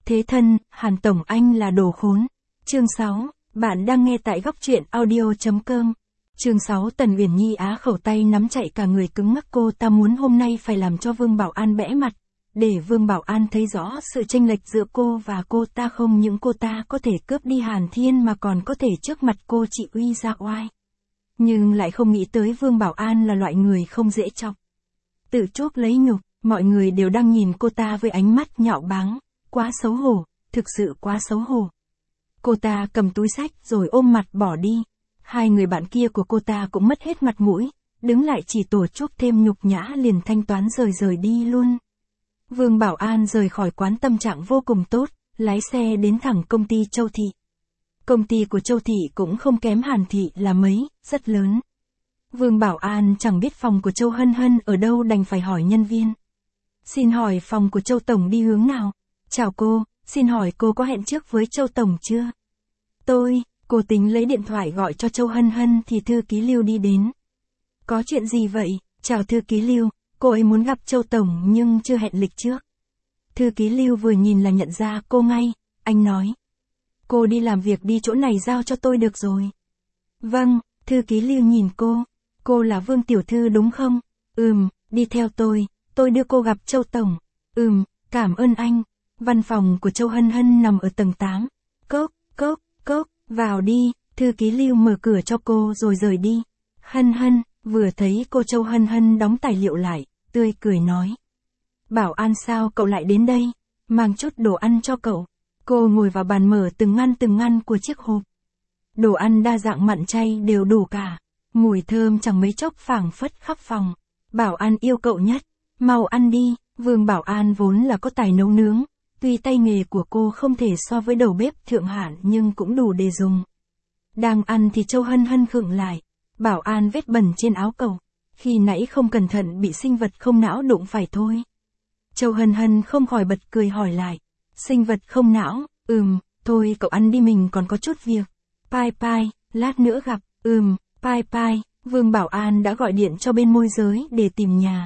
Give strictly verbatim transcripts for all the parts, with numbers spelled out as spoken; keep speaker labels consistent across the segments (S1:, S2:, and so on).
S1: Thế thân, Hàn Tổng anh là đồ khốn. Chương sáu, bạn đang nghe tại góc truyện audio.com. Chương sáu Tần Uyển Nhi á khẩu tay nắm chạy cả người cứng ngắc, cô ta muốn hôm nay phải làm cho Vương Bảo An bẽ mặt, để Vương Bảo An thấy rõ sự chênh lệch giữa cô và cô ta, không những cô ta có thể cướp đi Hàn Thiên mà còn có thể trước mặt cô chị uy ra oai. Nhưng lại không nghĩ tới Vương Bảo An là loại người không dễ chọc. Tự chuốc lấy nhục, mọi người đều đang nhìn cô ta với ánh mắt nhạo báng, quá xấu hổ, thực sự quá xấu hổ. Cô ta cầm túi xách rồi ôm mặt bỏ đi. Hai người bạn kia của cô ta cũng mất hết mặt mũi, đứng lại chỉ tổ chuốc thêm nhục nhã liền thanh toán rời rời đi luôn. Vương Bảo An rời khỏi quán tâm trạng vô cùng tốt, lái xe đến thẳng công ty Châu Thị. Công ty của Châu Thị cũng không kém Hàn Thị là mấy, rất lớn. Vương Bảo An chẳng biết phòng của Châu Hân Hân ở đâu, đành phải hỏi nhân viên. Xin hỏi phòng của Châu Tổng đi hướng nào? Chào cô, xin hỏi cô có hẹn trước với Châu Tổng chưa? Tôi, cô tính lấy điện thoại gọi cho Châu Hân Hân thì thư ký Lưu đi đến. Có chuyện gì vậy? Chào thư ký Lưu, cô ấy muốn gặp Châu Tổng nhưng chưa hẹn lịch trước. Thư ký Lưu vừa nhìn là nhận ra cô ngay, anh nói. Cô đi làm việc đi, chỗ này giao cho tôi được rồi. Vâng, thư ký Lưu nhìn cô. Cô là Vương Tiểu Thư đúng không? Ừm, đi theo tôi, tôi đưa cô gặp Châu Tổng. Ừm, cảm ơn anh. Văn phòng của Châu Hân Hân nằm ở tầng tám. Cốc, cốc, cốc, vào đi, thư ký Lưu mở cửa cho cô rồi rời đi. Hân Hân, vừa thấy cô Châu Hân Hân đóng tài liệu lại, tươi cười nói. Bảo An sao cậu lại đến đây? Mang chút đồ ăn cho cậu. Cô ngồi vào bàn mở từng ngăn từng ngăn của chiếc hộp. Đồ ăn đa dạng mặn chay đều đủ cả. Mùi thơm chẳng mấy chốc phảng phất khắp phòng. Bảo An yêu cậu nhất. Mau ăn đi. Vương Bảo An vốn là có tài nấu nướng. Tuy tay nghề của cô không thể so với đầu bếp thượng hạng nhưng cũng đủ để dùng. Đang ăn thì Châu Hân Hân khựng lại. Bảo An vết bẩn trên áo cậu. Khi nãy không cẩn thận bị sinh vật không não đụng phải thôi. Châu Hân Hân không khỏi bật cười hỏi lại. Sinh vật không não, ừm, thôi cậu ăn đi, mình còn có chút việc. Pai pai, lát nữa gặp, ừm, pai pai. Vương Bảo An đã gọi điện cho bên môi giới để tìm nhà.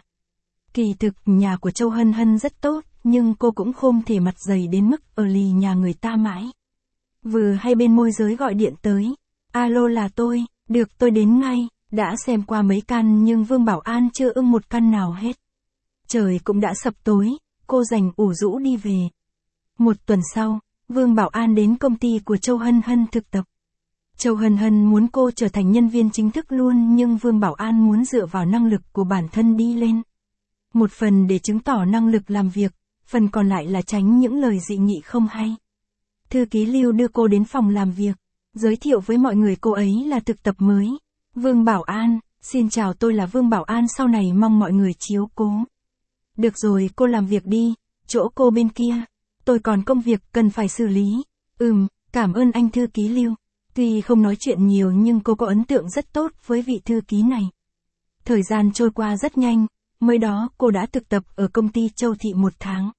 S1: Kỳ thực nhà của Châu Hân Hân rất tốt, nhưng cô cũng không thể mặt dày đến mức ở lì nhà người ta mãi. Vừa hay bên môi giới gọi điện tới. Alo, là tôi, được tôi đến ngay, đã xem qua mấy căn nhưng Vương Bảo An chưa ưng một căn nào hết. Trời cũng đã sập tối, cô đành ủ rũ đi về. Một tuần sau, Vương Bảo An đến công ty của Châu Hân Hân thực tập. Châu Hân Hân muốn cô trở thành nhân viên chính thức luôn, nhưng Vương Bảo An muốn dựa vào năng lực của bản thân đi lên. Một phần để chứng tỏ năng lực làm việc, phần còn lại là tránh những lời dị nghị không hay. Thư ký Lưu đưa cô đến phòng làm việc, giới thiệu với mọi người cô ấy là thực tập mới. Vương Bảo An, xin chào, tôi là Vương Bảo An, sau này mong mọi người chiếu cố. Được rồi, cô làm việc đi, chỗ cô bên kia. Tôi còn công việc cần phải xử lý. Ừm, cảm ơn anh thư ký Lưu. Tuy không nói chuyện nhiều nhưng cô có ấn tượng rất tốt với vị thư ký này. Thời gian trôi qua rất nhanh, mới đó cô đã thực tập ở công ty Châu Thị một tháng.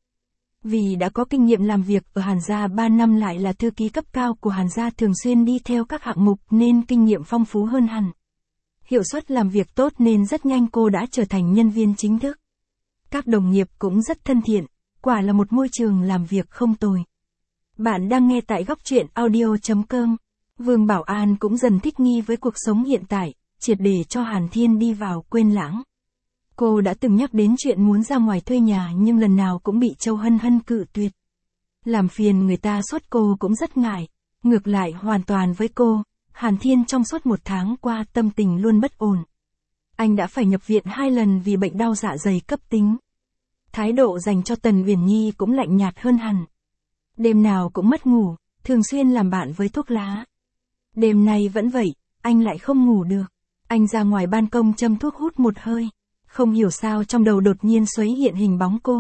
S1: Vì đã có kinh nghiệm làm việc ở Hàn Gia ba năm, lại là thư ký cấp cao của Hàn Gia thường xuyên đi theo các hạng mục nên kinh nghiệm phong phú hơn hẳn. Hiệu suất làm việc tốt nên rất nhanh cô đã trở thành nhân viên chính thức. Các đồng nghiệp cũng rất thân thiện. Quả là một môi trường làm việc không tồi. Bạn đang nghe tại góc truyện audio.com. Vương Bảo An cũng dần thích nghi với cuộc sống hiện tại, triệt để cho Hàn Thiên đi vào quên lãng. Cô đã từng nhắc đến chuyện muốn ra ngoài thuê nhà nhưng lần nào cũng bị Châu Hân Hân cự tuyệt. Làm phiền người ta suốt cô cũng rất ngại. Ngược lại hoàn toàn với cô, Hàn Thiên trong suốt một tháng qua tâm tình luôn bất ổn. Anh đã phải nhập viện hai lần vì bệnh đau dạ dày cấp tính. Thái độ dành cho Tần Uyển Nhi cũng lạnh nhạt hơn hẳn. Đêm nào cũng mất ngủ, thường xuyên làm bạn với thuốc lá. Đêm nay vẫn vậy, anh lại không ngủ được. Anh ra ngoài ban công châm thuốc hút một hơi. Không hiểu sao trong đầu đột nhiên xoáy hiện hình bóng cô.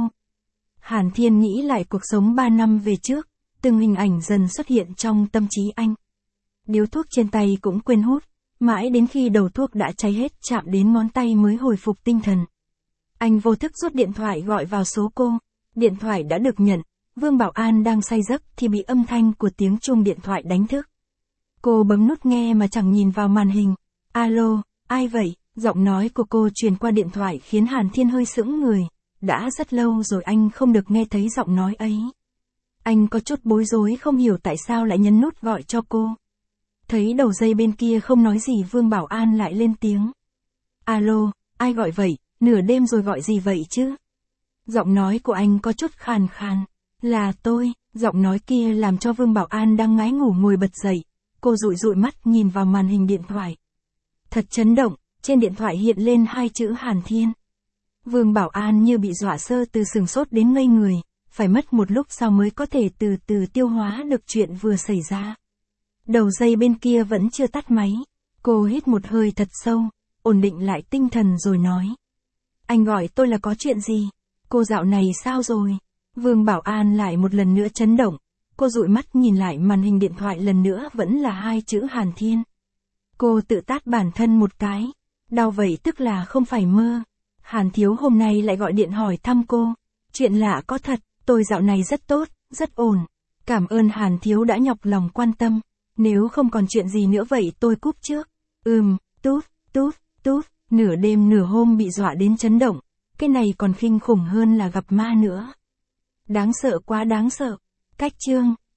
S1: Hàn Thiên nghĩ lại cuộc sống ba năm về trước, từng hình ảnh dần xuất hiện trong tâm trí anh. Điếu thuốc trên tay cũng quên hút, mãi đến khi đầu thuốc đã cháy hết chạm đến ngón tay mới hồi phục tinh thần. Anh vô thức rút điện thoại gọi vào số cô. Điện thoại đã được nhận. Vương Bảo An đang say giấc thì bị âm thanh của tiếng chuông điện thoại đánh thức. Cô bấm nút nghe mà chẳng nhìn vào màn hình. Alo, ai vậy? Giọng nói của cô truyền qua điện thoại khiến Hàn Thiên hơi sững người. Đã rất lâu rồi anh không được nghe thấy giọng nói ấy. Anh có chút bối rối không hiểu tại sao lại nhấn nút gọi cho cô. Thấy đầu dây bên kia không nói gì Vương Bảo An lại lên tiếng. Alo, ai gọi vậy, nửa đêm rồi gọi gì vậy chứ? Giọng nói của anh có chút khàn khàn. Là tôi, giọng nói kia làm cho Vương Bảo An đang ngái ngủ ngồi bật dậy. Cô dụi dụi mắt nhìn vào màn hình điện thoại. Thật chấn động, trên điện thoại hiện lên hai chữ Hàn Thiên. Vương Bảo An như bị dọa sơ từ sừng sốt đến ngây người, phải mất một lúc sau mới có thể từ từ tiêu hóa được chuyện vừa xảy ra. Đầu dây bên kia vẫn chưa tắt máy. Cô hít một hơi thật sâu, ổn định lại tinh thần rồi nói. Anh gọi tôi là có chuyện gì? Cô dạo này sao rồi? Vương Bảo An lại một lần nữa chấn động. Cô dụi mắt nhìn lại màn hình điện thoại lần nữa vẫn là hai chữ Hàn Thiên. Cô tự tát bản thân một cái. Đau vậy tức là không phải mơ. Hàn Thiếu hôm nay lại gọi điện hỏi thăm cô. Chuyện lạ có thật, tôi dạo này rất tốt, rất ổn. Cảm ơn Hàn Thiếu đã nhọc lòng quan tâm. Nếu không còn chuyện gì nữa vậy tôi cúp trước. Ừm, tút, tút, tút, nửa đêm nửa hôm bị dọa đến chấn động. Cái này còn kinh khủng hơn là gặp ma nữa. Đáng sợ quá đáng sợ. Cách chương.